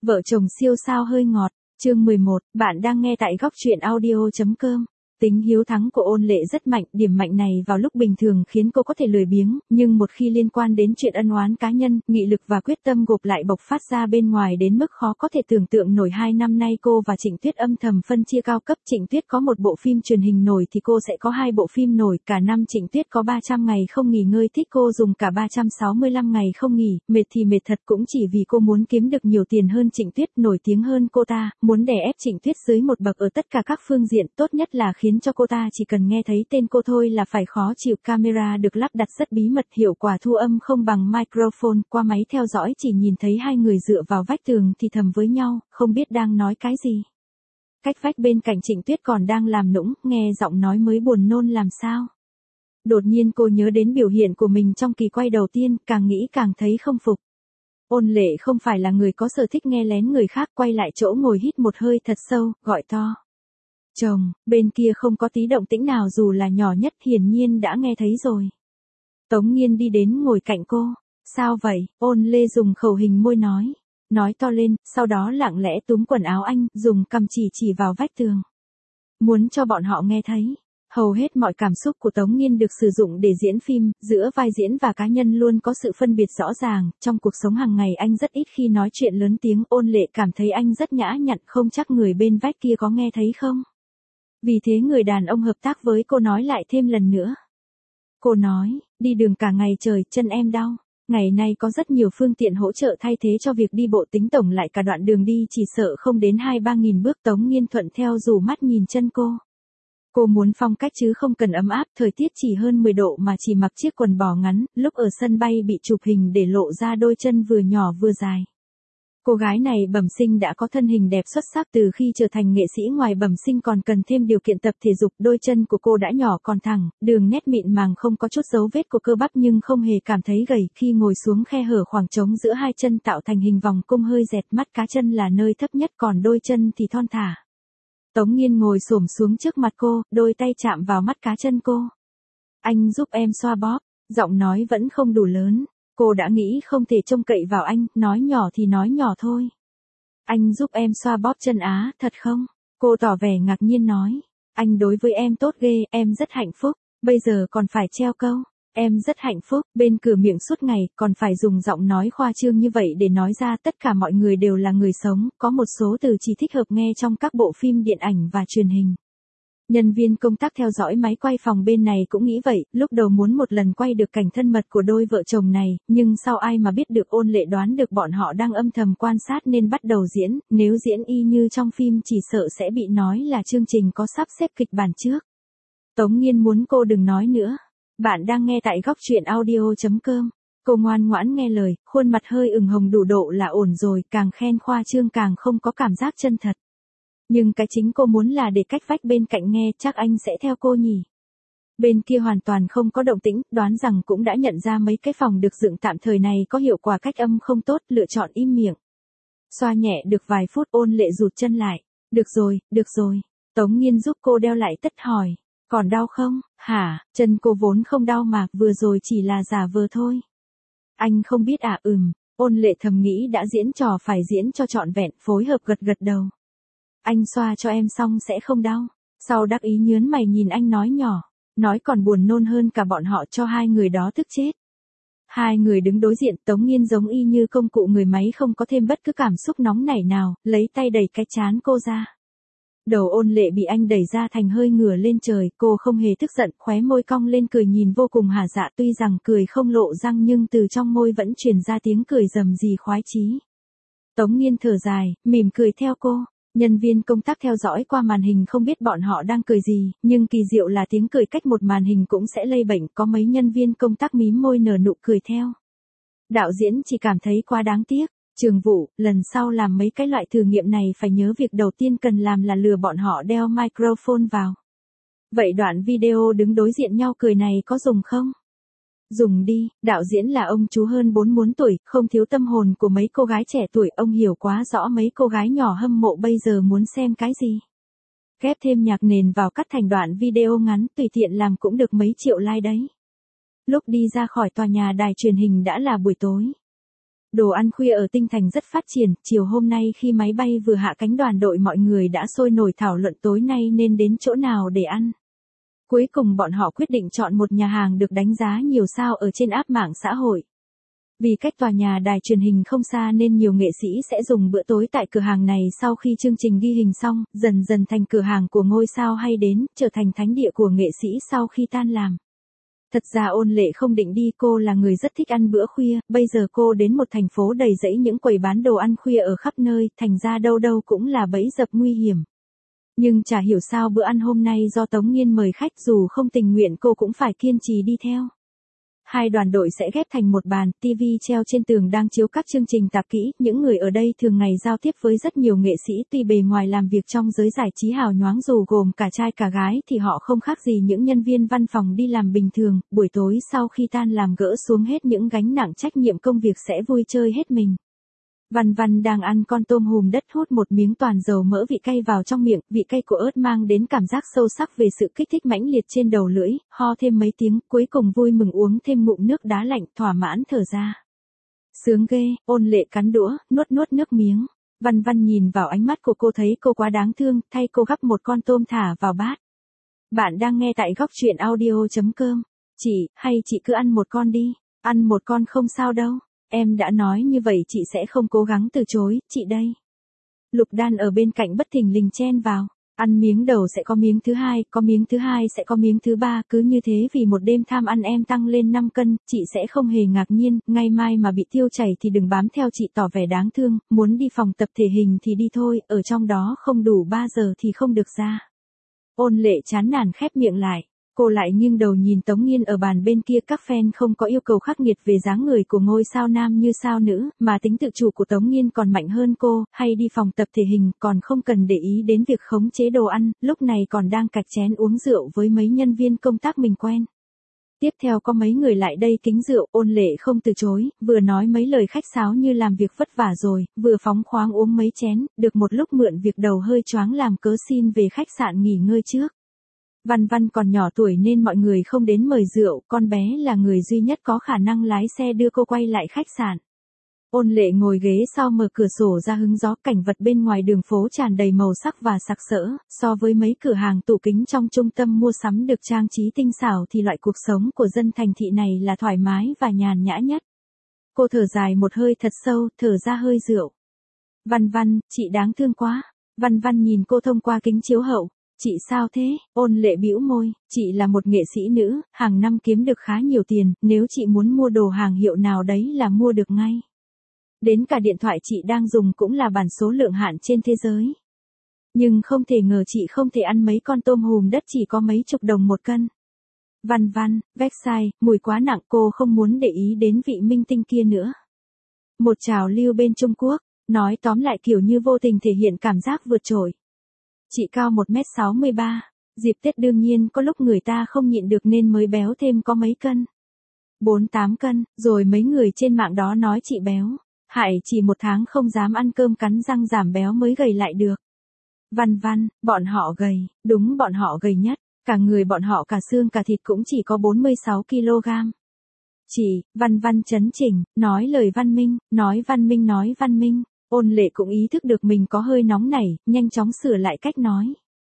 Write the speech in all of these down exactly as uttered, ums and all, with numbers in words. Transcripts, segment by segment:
Vợ chồng siêu sao hơi ngọt, chương mười một, bạn đang nghe tại góc truyện audio.com. Tính hiếu thắng của Ôn Lệ rất mạnh, điểm mạnh này vào lúc bình thường khiến cô có thể lười biếng, nhưng một khi liên quan đến chuyện ân oán cá nhân, nghị lực và quyết tâm gộp lại bộc phát ra bên ngoài đến mức khó có thể tưởng tượng nổi. Hai năm nay cô và Trịnh Tuyết âm thầm phân chia cao cấp, Trịnh Tuyết có một bộ phim truyền hình nổi thì cô sẽ có hai bộ phim nổi, cả năm Trịnh Tuyết có ba trăm ngày không nghỉ ngơi, thích cô dùng cả ba trăm sáu mươi lăm ngày không nghỉ, mệt thì mệt thật, cũng chỉ vì cô muốn kiếm được nhiều tiền hơn Trịnh Tuyết, nổi tiếng hơn cô ta, muốn đè ép Trịnh Tuyết dưới một bậc ở tất cả các phương diện, tốt nhất là khiến cho cô ta chỉ cần nghe thấy tên cô thôi là phải khó chịu. Camera được lắp đặt rất bí mật, hiệu quả thu âm không bằng microphone, qua máy theo dõi chỉ nhìn thấy hai người dựa vào vách tường thì thầm với nhau, không biết đang nói cái gì. Cách vách bên cạnh Trịnh Tuyết còn đang làm nũng, nghe giọng nói mới buồn nôn làm sao. Đột nhiên cô nhớ đến biểu hiện của mình trong kỳ quay đầu tiên, càng nghĩ càng thấy không phục. Ôn Lệ không phải là người có sở thích nghe lén người khác, quay lại chỗ ngồi hít một hơi thật sâu, gọi to. Chồng, bên kia không có tí động tĩnh nào dù là nhỏ nhất, hiển nhiên đã nghe thấy rồi. Tống Nghiên đi đến ngồi cạnh cô. Sao vậy? Ôn Lê dùng khẩu hình môi nói. Nói to lên, sau đó lặng lẽ túm quần áo anh, dùng cằm chỉ chỉ vào vách tường. Muốn cho bọn họ nghe thấy. Hầu hết mọi cảm xúc của Tống Nghiên được sử dụng để diễn phim, giữa vai diễn và cá nhân luôn có sự phân biệt rõ ràng, trong cuộc sống hàng ngày anh rất ít khi nói chuyện lớn tiếng. Ôn Lệ cảm thấy anh rất nhã nhặn, không chắc người bên vách kia có nghe thấy không. Vì thế người đàn ông hợp tác với cô nói lại thêm lần nữa. Cô nói, đi đường cả ngày trời, chân em đau. Ngày nay có rất nhiều phương tiện hỗ trợ thay thế cho việc đi bộ, tính tổng lại cả đoạn đường đi chỉ sợ không đến hai ba nghìn bước. Tống Nghiên thuận theo rủ mắt nhìn chân cô. Cô muốn phong cách chứ không cần ấm áp, thời tiết chỉ hơn mười độ mà chỉ mặc chiếc quần bò ngắn, lúc ở sân bay bị chụp hình để lộ ra đôi chân vừa nhỏ vừa dài. Cô gái này bẩm sinh đã có thân hình đẹp xuất sắc, từ khi trở thành nghệ sĩ ngoài bẩm sinh còn cần thêm điều kiện tập thể dục. Đôi chân của cô đã nhỏ còn thẳng, đường nét mịn màng, không có chút dấu vết của cơ bắp nhưng không hề cảm thấy gầy. Khi ngồi xuống, khe hở khoảng trống giữa hai chân tạo thành hình vòng cung hơi dẹt, mắt cá chân là nơi thấp nhất còn đôi chân thì thon thả. Tống Nghiên ngồi xổm xuống trước mặt cô, đôi tay chạm vào mắt cá chân cô. Anh giúp em xoa bóp, giọng nói vẫn không đủ lớn. Cô đã nghĩ không thể trông cậy vào anh, nói nhỏ thì nói nhỏ thôi. Anh giúp em xoa bóp chân á, thật không? Cô tỏ vẻ ngạc nhiên nói. Anh đối với em tốt ghê, em rất hạnh phúc, bây giờ còn phải treo câu. Em rất hạnh phúc, bên cửa miệng suốt ngày, còn phải dùng giọng nói khoa trương như vậy để nói ra. Tất cả mọi người đều là người sống, có một số từ chỉ thích hợp nghe trong các bộ phim điện ảnh và truyền hình. Nhân viên công tác theo dõi máy quay phòng bên này cũng nghĩ vậy, lúc đầu muốn một lần quay được cảnh thân mật của đôi vợ chồng này, nhưng sau ai mà biết được Ôn Lệ đoán được bọn họ đang âm thầm quan sát nên bắt đầu diễn, nếu diễn y như trong phim chỉ sợ sẽ bị nói là chương trình có sắp xếp kịch bản trước. Tống Nghiên muốn cô đừng nói nữa. Bạn đang nghe tại góc truyện audio.com. Cô ngoan ngoãn nghe lời, khuôn mặt hơi ửng hồng đủ độ là ổn rồi, càng khen khoa trương càng không có cảm giác chân thật. Nhưng cái chính cô muốn là để cách vách bên cạnh nghe, chắc anh sẽ theo cô nhỉ. Bên kia hoàn toàn không có động tĩnh, đoán rằng cũng đã nhận ra mấy cái phòng được dựng tạm thời này có hiệu quả cách âm không tốt, lựa chọn im miệng. Xoa nhẹ được vài phút, Ôn Lệ rụt chân lại. Được rồi, được rồi. Tống Nghiên giúp cô đeo lại tất hỏi. Còn đau không? Hả? Chân cô vốn không đau mà, vừa rồi chỉ là giả vờ thôi. Anh không biết à? Ừm. Ôn Lệ thầm nghĩ đã diễn trò phải diễn cho trọn vẹn, phối hợp gật gật đầu. Anh xoa cho em xong sẽ không đau. Sau đắc ý nhớn mày nhìn anh nói nhỏ. Nói còn buồn nôn hơn cả bọn họ, cho hai người đó tức chết. Hai người đứng đối diện, Tống Nghiên giống y như công cụ người máy, không có thêm bất cứ cảm xúc nóng nảy nào, lấy tay đẩy cái trán cô ra. Đầu Ôn Lệ bị anh đẩy ra thành hơi ngửa lên trời, cô không hề tức giận, khóe môi cong lên cười nhìn vô cùng hả dạ, tuy rằng cười không lộ răng nhưng từ trong môi vẫn truyền ra tiếng cười rầm rì khoái chí. Tống Nghiên thở dài, mỉm cười theo cô. Nhân viên công tác theo dõi qua màn hình không biết bọn họ đang cười gì, nhưng kỳ diệu là tiếng cười cách một màn hình cũng sẽ lây bệnh, có mấy nhân viên công tác mím môi nở nụ cười theo. Đạo diễn chỉ cảm thấy quá đáng tiếc. Trường Vũ, lần sau làm mấy cái loại thử nghiệm này phải nhớ việc đầu tiên cần làm là lừa bọn họ đeo microphone vào. Vậy đoạn video đứng đối diện nhau cười này có dùng không? Dùng đi, đạo diễn là ông chú hơn bốn mươi tuổi, không thiếu tâm hồn của mấy cô gái trẻ tuổi, ông hiểu quá rõ mấy cô gái nhỏ hâm mộ bây giờ muốn xem cái gì. Ghép thêm nhạc nền vào cắt thành đoạn video ngắn, tùy tiện làm cũng được mấy triệu like đấy. Lúc đi ra khỏi tòa nhà đài truyền hình đã là buổi tối. Đồ ăn khuya ở Tinh Thành rất phát triển, chiều hôm nay khi máy bay vừa hạ cánh đoàn đội mọi người đã sôi nổi thảo luận tối nay nên đến chỗ nào để ăn. Cuối cùng bọn họ quyết định chọn một nhà hàng được đánh giá nhiều sao ở trên app mạng xã hội. Vì cách tòa nhà đài truyền hình không xa nên nhiều nghệ sĩ sẽ dùng bữa tối tại cửa hàng này sau khi chương trình ghi hình xong, dần dần thành cửa hàng của ngôi sao hay đến, trở thành thánh địa của nghệ sĩ sau khi tan làm. Thật ra Ôn Lệ không định đi, cô là người rất thích ăn bữa khuya, bây giờ cô đến một thành phố đầy rẫy những quầy bán đồ ăn khuya ở khắp nơi, thành ra đâu đâu cũng là bẫy dập nguy hiểm. Nhưng chả hiểu sao bữa ăn hôm nay do Tống Nghiên mời khách dù không tình nguyện cô cũng phải kiên trì đi theo. Hai đoàn đội sẽ ghép thành một bàn, ti vi treo trên tường đang chiếu các chương trình tạp kỹ, những người ở đây thường ngày giao tiếp với rất nhiều nghệ sĩ tuy bề ngoài làm việc trong giới giải trí hào nhoáng dù gồm cả trai cả gái thì họ không khác gì những nhân viên văn phòng đi làm bình thường, buổi tối sau khi tan làm gỡ xuống hết những gánh nặng trách nhiệm công việc sẽ vui chơi hết mình. Văn Văn đang ăn con tôm hùm đất hút một miếng toàn dầu mỡ vị cay vào trong miệng, vị cay của ớt mang đến cảm giác sâu sắc về sự kích thích mãnh liệt trên đầu lưỡi, ho thêm mấy tiếng, cuối cùng vui mừng uống thêm ngụm nước đá lạnh, thỏa mãn thở ra. Sướng ghê, Ôn Lệ cắn đũa, nuốt nuốt nước miếng. Văn Văn nhìn vào ánh mắt của cô thấy cô quá đáng thương, thay cô gắp một con tôm thả vào bát. Bạn đang nghe tại góc truyện audio chấm com. Chị, hay chị cứ ăn một con đi, ăn một con không sao đâu. Em đã nói như vậy chị sẽ không cố gắng từ chối, chị đây. Lục Đan ở bên cạnh bất thình lình chen vào. Ăn miếng đầu sẽ có miếng thứ hai, có miếng thứ hai sẽ có miếng thứ ba, cứ như thế vì một đêm tham ăn em tăng lên năm cân, chị sẽ không hề ngạc nhiên, ngày mai mà bị tiêu chảy thì đừng bám theo chị tỏ vẻ đáng thương, muốn đi phòng tập thể hình thì đi thôi, ở trong đó không đủ ba giờ thì không được ra. Ôn Lệ chán nản khép miệng lại. Cô lại nghiêng đầu nhìn Tống Nghiên ở bàn bên kia, các fan không có yêu cầu khắc nghiệt về dáng người của ngôi sao nam như sao nữ, mà tính tự chủ của Tống Nghiên còn mạnh hơn cô, hay đi phòng tập thể hình còn không cần để ý đến việc khống chế đồ ăn, lúc này còn đang cạch chén uống rượu với mấy nhân viên công tác mình quen. Tiếp theo có mấy người lại đây kính rượu, Ôn Lệ không từ chối, vừa nói mấy lời khách sáo như làm việc vất vả rồi, vừa phóng khoáng uống mấy chén, được một lúc mượn việc đầu hơi choáng làm cớ xin về khách sạn nghỉ ngơi trước. Văn Văn còn nhỏ tuổi nên mọi người không đến mời rượu, con bé là người duy nhất có khả năng lái xe đưa cô quay lại khách sạn. Ôn Lệ ngồi ghế sau mở cửa sổ ra hứng gió, cảnh vật bên ngoài đường phố tràn đầy màu sắc và sặc sỡ, so với mấy cửa hàng tủ kính trong trung tâm mua sắm được trang trí tinh xảo thì loại cuộc sống của dân thành thị này là thoải mái và nhàn nhã nhất. Cô thở dài một hơi thật sâu, thở ra hơi rượu. Văn Văn, chị đáng thương quá. Văn Văn nhìn cô thông qua kính chiếu hậu. Chị sao thế? Ôn Lệ bĩu môi, chị là một nghệ sĩ nữ, hàng năm kiếm được khá nhiều tiền, nếu chị muốn mua đồ hàng hiệu nào đấy là mua được ngay. Đến cả điện thoại chị đang dùng cũng là bản số lượng hạn trên thế giới. Nhưng không thể ngờ chị không thể ăn mấy con tôm hùm đất chỉ có mấy chục đồng một cân. Văn Văn, Versailles, mùi quá nặng, cô không muốn để ý đến vị minh tinh kia nữa. Một trào lưu bên Trung Quốc, nói tóm lại kiểu như vô tình thể hiện cảm giác vượt trội. Chị cao một mét sáu mươi ba, dịp Tết đương nhiên có lúc người ta không nhịn được nên mới béo thêm có mấy cân. bốn tám cân, rồi mấy người trên mạng đó nói chị béo. Hại chỉ một tháng không dám ăn cơm cắn răng giảm béo mới gầy lại được. Văn Văn, bọn họ gầy, đúng bọn họ gầy nhất, cả người bọn họ cả xương cả thịt cũng chỉ có bốn mươi sáu ki lô gam. Chị, Văn Văn chấn chỉnh, nói lời văn minh, nói văn minh nói văn minh. Ôn Lệ cũng ý thức được mình có hơi nóng nảy, nhanh chóng sửa lại cách nói.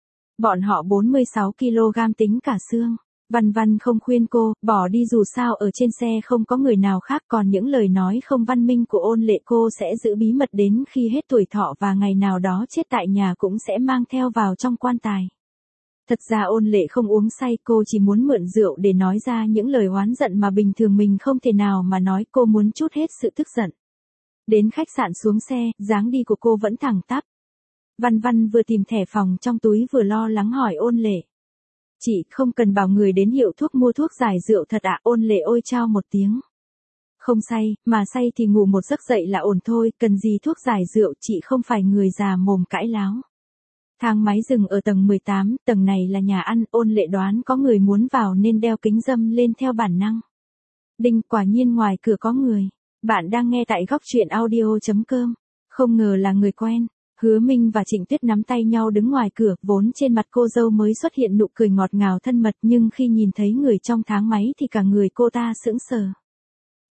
Bọn họ bốn mươi sáu ki lô gam tính cả xương. Văn Văn không khuyên cô, bỏ đi dù sao ở trên xe không có người nào khác, còn những lời nói không văn minh của Ôn Lệ cô sẽ giữ bí mật đến khi hết tuổi thọ và ngày nào đó chết tại nhà cũng sẽ mang theo vào trong quan tài. Thật ra Ôn Lệ không uống say, cô chỉ muốn mượn rượu để nói ra những lời oán giận mà bình thường mình không thể nào mà nói, cô muốn trút hết sự tức giận. Đến khách sạn xuống xe, dáng đi của cô vẫn thẳng tắp. Văn Văn vừa tìm thẻ phòng trong túi vừa lo lắng hỏi Ôn Lệ. Chị không cần bảo người đến hiệu thuốc mua thuốc giải rượu thật ạ? Ôn Lệ ôi chao một tiếng. Không say, mà say thì ngủ một giấc dậy là ổn thôi, cần gì thuốc giải rượu, chị không phải người già mồm cãi láo. Thang máy dừng ở tầng mười tám, tầng này là nhà ăn, Ôn Lệ đoán có người muốn vào nên đeo kính râm lên theo bản năng. Đinh, quả nhiên ngoài cửa có người. Bạn đang nghe tại góc truyện audio chấm com. Không ngờ là người quen. Hứa Minh và Trịnh Tuyết nắm tay nhau đứng ngoài cửa, vốn trên mặt cô dâu mới xuất hiện nụ cười ngọt ngào thân mật nhưng khi nhìn thấy người trong thang máy thì cả người cô ta sững sờ.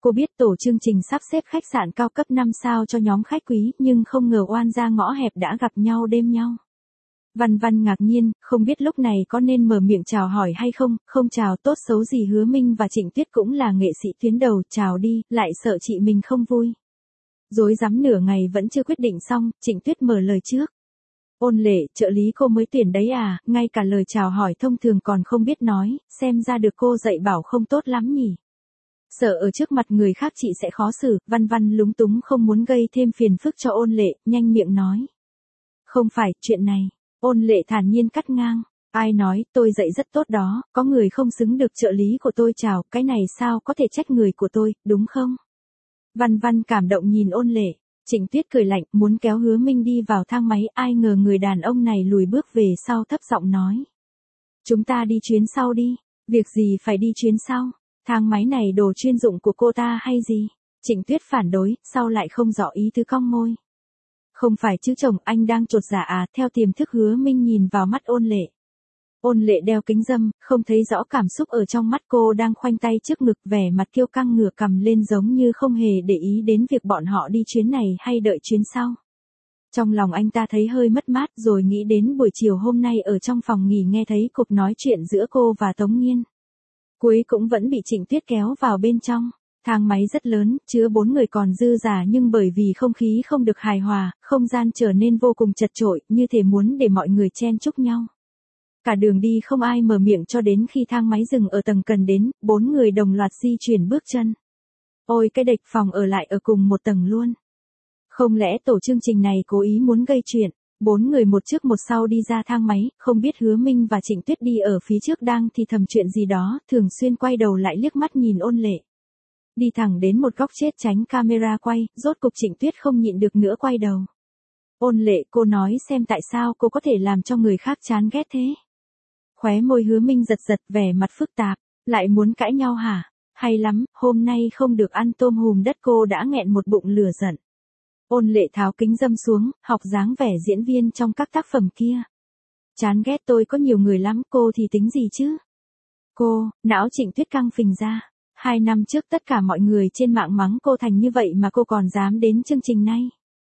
Cô biết tổ chương trình sắp xếp khách sạn cao cấp năm sao cho nhóm khách quý, nhưng không ngờ oan ra ngõ hẹp đã gặp nhau đêm nhau. Văn Văn ngạc nhiên, không biết lúc này có nên mở miệng chào hỏi hay không, không chào tốt xấu gì Hứa Minh và Trịnh Tuyết cũng là nghệ sĩ tuyến đầu, chào đi, lại sợ chị mình không vui. Rối rắm nửa ngày vẫn chưa quyết định xong, Trịnh Tuyết mở lời trước. Ôn Lệ, trợ lý cô mới tuyển đấy à, ngay cả lời chào hỏi thông thường còn không biết nói, xem ra được cô dạy bảo không tốt lắm nhỉ. Sợ ở trước mặt người khác chị sẽ khó xử, Văn Văn lúng túng không muốn gây thêm phiền phức cho Ôn Lệ, nhanh miệng nói. Không phải, chuyện này. Ôn Lệ thản nhiên cắt ngang. Ai nói, tôi dạy rất tốt đó, có người không xứng được trợ lý của tôi chào, cái này sao có thể trách người của tôi, đúng không? Văn Văn cảm động nhìn Ôn Lệ. Trịnh Tuyết cười lạnh, muốn kéo Hứa Minh đi vào thang máy, ai ngờ người đàn ông này lùi bước về sau thấp giọng nói. Chúng ta đi chuyến sau đi. Việc gì phải đi chuyến sau? Thang máy này đồ chuyên dụng của cô ta hay gì? Trịnh Tuyết phản đối, sau lại không rõ ý tứ cong môi. Không phải chứ chồng, anh đang chột dạ à, theo tiềm thức Hứa Minh nhìn vào mắt Ôn Lệ. Ôn Lệ đeo kính râm, không thấy rõ cảm xúc ở trong mắt cô đang khoanh tay trước ngực vẻ mặt kiêu căng ngửa cầm lên giống như không hề để ý đến việc bọn họ đi chuyến này hay đợi chuyến sau. Trong lòng anh ta thấy hơi mất mát rồi nghĩ đến buổi chiều hôm nay ở trong phòng nghỉ nghe thấy cuộc nói chuyện giữa cô và Tống Nghiên. Cuối cũng vẫn bị Trịnh Tuyết kéo vào bên trong. Thang máy rất lớn, chứa bốn người còn dư giả nhưng bởi vì không khí không được hài hòa, không gian trở nên vô cùng chật chội, như thể muốn để mọi người chen chúc nhau. Cả đường đi không ai mở miệng cho đến khi thang máy dừng ở tầng cần đến, bốn người đồng loạt di chuyển bước chân. Ôi cái đệch phòng ở lại ở cùng một tầng luôn. Không lẽ tổ chương trình này cố ý muốn gây chuyện? Bốn người một trước một sau đi ra thang máy, không biết Hứa Minh và Trịnh Tuyết đi ở phía trước đang thì thầm chuyện gì đó, thường xuyên quay đầu lại liếc mắt nhìn Ôn Lệ. Đi thẳng đến một góc chết tránh camera quay, rốt cục Trịnh Tuyết không nhịn được nữa quay đầu. Ôn Lệ, cô nói xem tại sao cô có thể làm cho người khác chán ghét thế? Khóe môi Hứa Minh giật giật vẻ mặt phức tạp, lại muốn cãi nhau hả? Hay lắm, hôm nay không được ăn tôm hùm đất cô đã nghẹn một bụng lửa giận. Ôn Lệ tháo kính râm xuống, học dáng vẻ diễn viên trong các tác phẩm kia. Chán ghét tôi có nhiều người lắm, cô thì tính gì chứ? Cô, não Trịnh Tuyết căng phình ra. Hai năm trước tất cả mọi người trên mạng mắng cô thành như vậy mà cô còn dám đến chương trình này.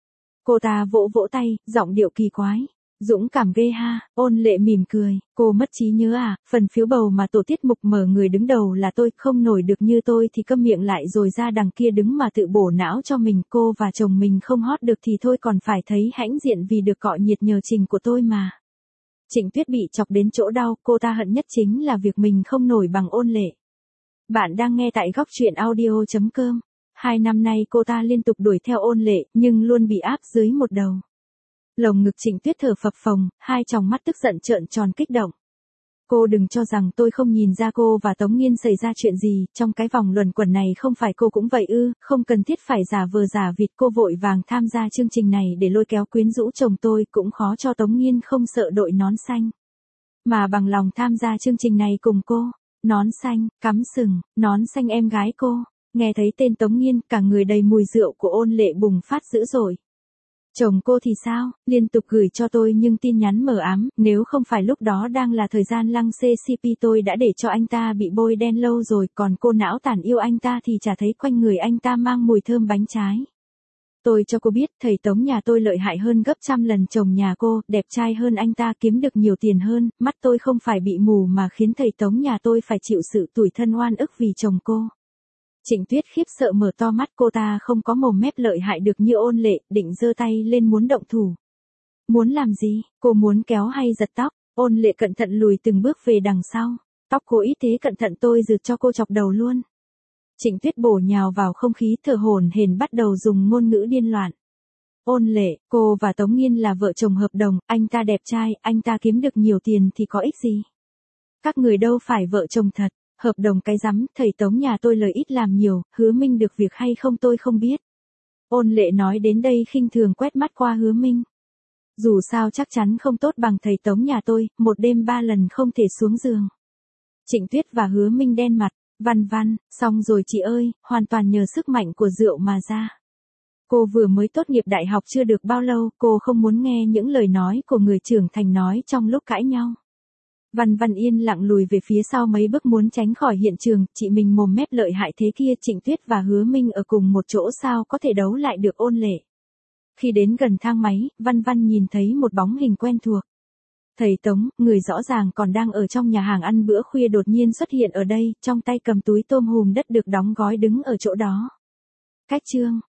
Cô ta vỗ vỗ tay, giọng điệu kỳ quái. Dũng cảm ghê ha, Ôn Lệ mỉm cười, cô mất trí nhớ à, phần phiếu bầu mà tổ tiết mục mở người đứng đầu là tôi, không nổi được như tôi thì câm miệng lại rồi ra đằng kia đứng mà tự bổ não cho mình, cô và chồng mình không hot được thì thôi còn phải thấy hãnh diện vì được cọ nhiệt nhờ trình của tôi mà. Trịnh Tuyết bị chọc đến chỗ đau, cô ta hận nhất chính là việc mình không nổi bằng Ôn Lệ. Bạn đang nghe tại góc truyện audio chấm com. Hai năm nay cô ta liên tục đuổi theo Ôn Lệ, nhưng luôn bị áp dưới một đầu. Lồng ngực Trịnh Tuyết thở phập phồng, hai tròng mắt tức giận trợn tròn kích động. Cô đừng cho rằng tôi không nhìn ra cô và Tống Nghiên xảy ra chuyện gì, trong cái vòng luẩn quẩn này không phải cô cũng vậy ư, không cần thiết phải giả vờ giả vịt, cô vội vàng tham gia chương trình này để lôi kéo quyến rũ chồng tôi, cũng khó cho Tống Nghiên không sợ đội nón xanh. Mà bằng lòng tham gia chương trình này cùng cô. Nón xanh, cắm sừng, nón xanh em gái cô. Nghe thấy tên Tống Nghiên, cả người đầy mùi rượu của Ôn Lệ bùng phát dữ dội. Chồng cô thì sao, liên tục gửi cho tôi nhưng tin nhắn mờ ám, nếu không phải lúc đó đang là thời gian lăng xê xê pê tôi đã để cho anh ta bị bôi đen lâu rồi, còn cô não tàn yêu anh ta thì chả thấy quanh người anh ta mang mùi thơm bánh trái. Tôi cho cô biết, thầy Tống nhà tôi lợi hại hơn gấp trăm lần chồng nhà cô, đẹp trai hơn anh ta, kiếm được nhiều tiền hơn, mắt tôi không phải bị mù mà khiến thầy Tống nhà tôi phải chịu sự tủi thân oan ức vì chồng cô. Trịnh Tuyết khiếp sợ mở to mắt, cô ta không có mồm mép lợi hại được như Ôn Lệ, định giơ tay lên muốn động thủ. Muốn làm gì, cô muốn kéo hay giật tóc? Ôn Lệ cẩn thận lùi từng bước về đằng sau. Tóc cô ít thế cẩn thận tôi rượt cho cô chọc đầu luôn. Trịnh Tuyết bổ nhào vào không khí thở hổn hển bắt đầu dùng ngôn ngữ điên loạn. Ôn Lệ, cô và Tống Nghiên là vợ chồng hợp đồng, anh ta đẹp trai, anh ta kiếm được nhiều tiền thì có ích gì? Các người đâu phải vợ chồng thật, hợp đồng cái rắm, thầy Tống nhà tôi lời ít làm nhiều, Hứa Minh được việc hay không tôi không biết. Ôn Lệ nói đến đây khinh thường quét mắt qua Hứa Minh. Dù sao chắc chắn không tốt bằng thầy Tống nhà tôi, một đêm ba lần không thể xuống giường. Trịnh Tuyết và Hứa Minh đen mặt. Văn Văn, xong rồi chị ơi, hoàn toàn nhờ sức mạnh của rượu mà ra. Cô vừa mới tốt nghiệp đại học chưa được bao lâu, cô không muốn nghe những lời nói của người trưởng thành nói trong lúc cãi nhau. Văn Văn yên lặng lùi về phía sau mấy bước muốn tránh khỏi hiện trường, chị mình mồm mép lợi hại thế kia, Trịnh Tuyết và Hứa Minh ở cùng một chỗ sao có thể đấu lại được Ôn Lệ. Khi đến gần thang máy, Văn Văn nhìn thấy một bóng hình quen thuộc. Thầy Tống, người rõ ràng còn đang ở trong nhà hàng ăn bữa khuya đột nhiên xuất hiện ở đây, trong tay cầm túi tôm hùm đất được đóng gói đứng ở chỗ đó. Cách chương